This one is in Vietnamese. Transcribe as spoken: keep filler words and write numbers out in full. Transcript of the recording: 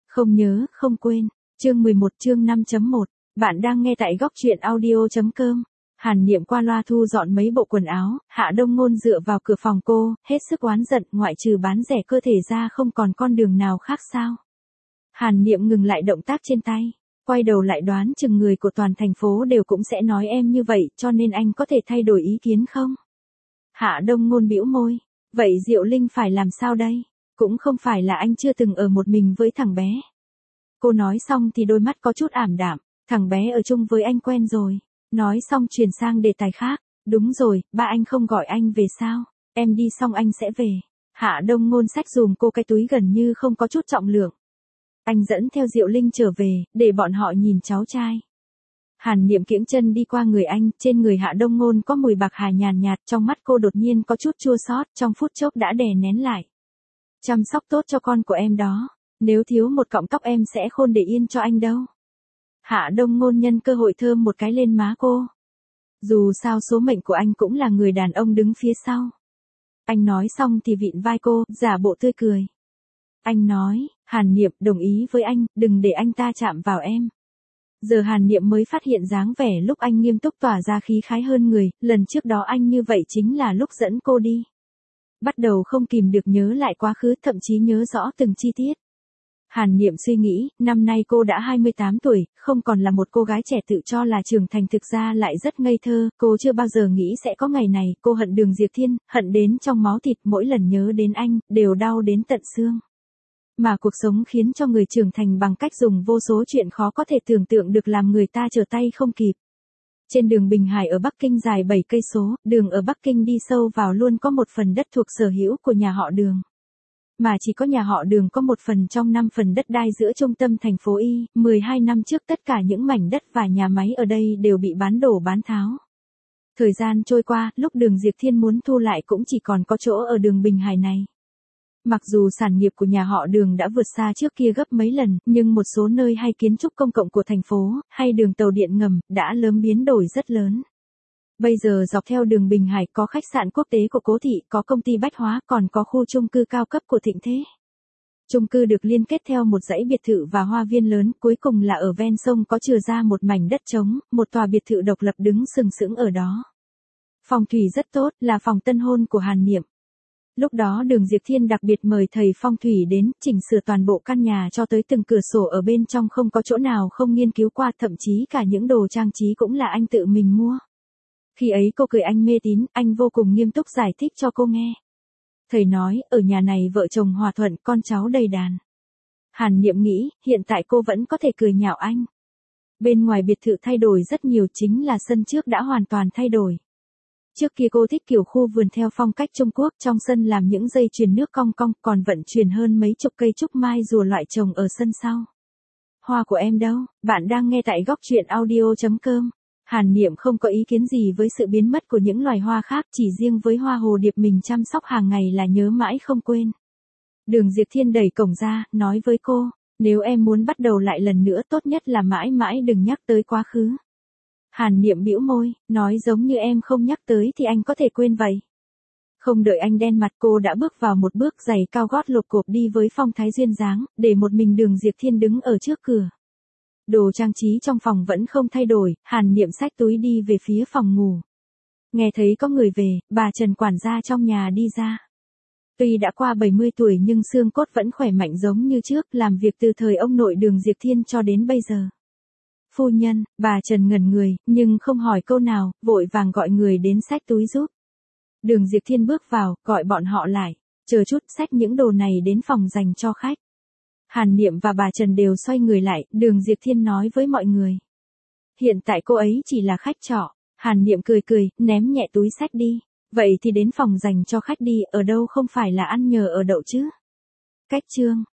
Không nhớ, không quên. Chương mười một chương năm chấm một. Bạn đang nghe tại góc truyện audio.com. Hàn Niệm qua loa thu dọn mấy bộ quần áo, Hạ Đông Ngôn dựa vào cửa phòng cô, hết sức oán giận, ngoại trừ bán rẻ cơ thể ra không còn con đường nào khác sao. Hàn Niệm ngừng lại động tác trên tay, quay đầu lại đoán chừng người của toàn thành phố đều cũng sẽ nói em như vậy, cho nên anh có thể thay đổi ý kiến không? Hạ Đông Ngôn bĩu môi, vậy Diệu Linh phải làm sao đây? Cũng không phải là anh chưa từng ở một mình với thằng bé. Cô nói xong thì đôi mắt có chút ảm đạm, thằng bé ở chung với anh quen rồi. Nói xong chuyển sang đề tài khác, đúng rồi, ba anh không gọi anh về sao, em đi xong anh sẽ về. Hạ Đông Ngôn xách dùm cô cái túi gần như không có chút trọng lượng. Anh dẫn theo Diệu Linh trở về, để bọn họ nhìn cháu trai. Hàn Niệm kiễng chân đi qua người anh, trên người Hạ Đông Ngôn có mùi bạc hà nhàn nhạt, trong mắt cô đột nhiên có chút chua xót, trong phút chốc đã đè nén lại. Chăm sóc tốt cho con của em đó, nếu thiếu một cọng tóc em sẽ khôn để yên cho anh đâu. Hạ Đông Ngôn nhân cơ hội thơm một cái lên má cô. Dù sao số mệnh của anh cũng là người đàn ông đứng phía sau. Anh nói xong thì vịn vai cô, giả bộ tươi cười. Anh nói, Hàn Niệm đồng ý với anh, đừng để anh ta chạm vào em. Giờ Hàn Niệm mới phát hiện dáng vẻ lúc anh nghiêm túc tỏa ra khí khái hơn người, lần trước đó anh như vậy chính là lúc dẫn cô đi. Bắt đầu không kìm được nhớ lại quá khứ, thậm chí nhớ rõ từng chi tiết. Hàn Niệm suy nghĩ, năm nay cô đã hai mươi tám tuổi, không còn là một cô gái trẻ tự cho là trưởng thành, thực ra lại rất ngây thơ, cô chưa bao giờ nghĩ sẽ có ngày này, cô hận Đường Diệp Thiên, hận đến trong máu thịt, mỗi lần nhớ đến anh, đều đau đến tận xương. Mà cuộc sống khiến cho người trưởng thành bằng cách dùng vô số chuyện khó có thể tưởng tượng được làm người ta trở tay không kịp. Trên đường Bình Hải ở Bắc Kinh dài bảy cây số, đường ở Bắc Kinh đi sâu vào luôn có một phần đất thuộc sở hữu của nhà họ Đường. Mà chỉ có nhà họ Đường có một phần trong năm phần đất đai giữa trung tâm thành phố Y, mười hai năm trước tất cả những mảnh đất và nhà máy ở đây đều bị bán đổ bán tháo. Thời gian trôi qua, lúc Đường Diệp Thiên muốn thu lại cũng chỉ còn có chỗ ở đường Bình Hải này. Mặc dù sản nghiệp của nhà họ Đường đã vượt xa trước kia gấp mấy lần, nhưng một số nơi hay kiến trúc công cộng của thành phố, hay đường tàu điện ngầm, đã lớn biến đổi rất lớn. Bây giờ dọc theo đường Bình Hải có khách sạn quốc tế của Cố Thị, có công ty bách hóa, còn có khu chung cư cao cấp của Thịnh Thế. Chung cư được liên kết theo một dãy biệt thự và hoa viên lớn, cuối cùng là ở ven sông có chừa ra một mảnh đất trống, một tòa biệt thự độc lập đứng sừng sững ở đó. Phong thủy rất tốt, là phòng tân hôn của Hàn Niệm. Lúc đó Đường Diệp Thiên đặc biệt mời thầy phong thủy đến, chỉnh sửa toàn bộ căn nhà cho tới từng cửa sổ ở bên trong không có chỗ nào không nghiên cứu qua, thậm chí cả những đồ trang trí cũng là anh tự mình mua. Khi ấy cô cười anh mê tín, anh vô cùng nghiêm túc giải thích cho cô nghe. Thầy nói, ở nhà này vợ chồng hòa thuận, con cháu đầy đàn. Hàn Niệm nghĩ, hiện tại cô vẫn có thể cười nhạo anh. Bên ngoài biệt thự thay đổi rất nhiều, chính là sân trước đã hoàn toàn thay đổi. Trước kia cô thích kiểu khu vườn theo phong cách Trung Quốc, trong sân làm những dây chuyền nước cong cong, còn vận chuyển hơn mấy chục cây trúc mai rùa loại trồng ở sân sau. Hoa của em đâu? Bạn đang nghe tại góc truyện audio.com. Hàn Niệm không có ý kiến gì với sự biến mất của những loài hoa khác, chỉ riêng với hoa hồ điệp mình chăm sóc hàng ngày là nhớ mãi không quên. Đường Diệp Thiên đẩy cổng ra, nói với cô, nếu em muốn bắt đầu lại lần nữa tốt nhất là mãi mãi đừng nhắc tới quá khứ. Hàn Niệm bĩu môi, nói giống như em không nhắc tới thì anh có thể quên vậy. Không đợi anh đen mặt, cô đã bước vào một bước giày cao gót lộp cộp đi với phong thái duyên dáng, để một mình Đường Diệp Thiên đứng ở trước cửa. Đồ trang trí trong phòng vẫn không thay đổi, Hàn Niệm xách túi đi về phía phòng ngủ. Nghe thấy có người về, bà Trần quản gia trong nhà đi ra. Tuy đã qua bảy mươi tuổi nhưng xương cốt vẫn khỏe mạnh giống như trước, làm việc từ thời ông nội Đường Diệp Thiên cho đến bây giờ. Phu nhân, bà Trần ngẩn người, nhưng không hỏi câu nào, vội vàng gọi người đến xách túi giúp. Đường Diệp Thiên bước vào, gọi bọn họ lại, chờ chút, xách những đồ này đến phòng dành cho khách. Hàn Niệm và bà Trần đều xoay người lại, Đường Diệp Thiên nói với mọi người. Hiện tại cô ấy chỉ là khách trọ. Hàn Niệm cười cười, ném nhẹ túi xách đi. Vậy thì đến phòng dành cho khách đi, ở đâu không phải là ăn nhờ ở đậu chứ. Cách chương.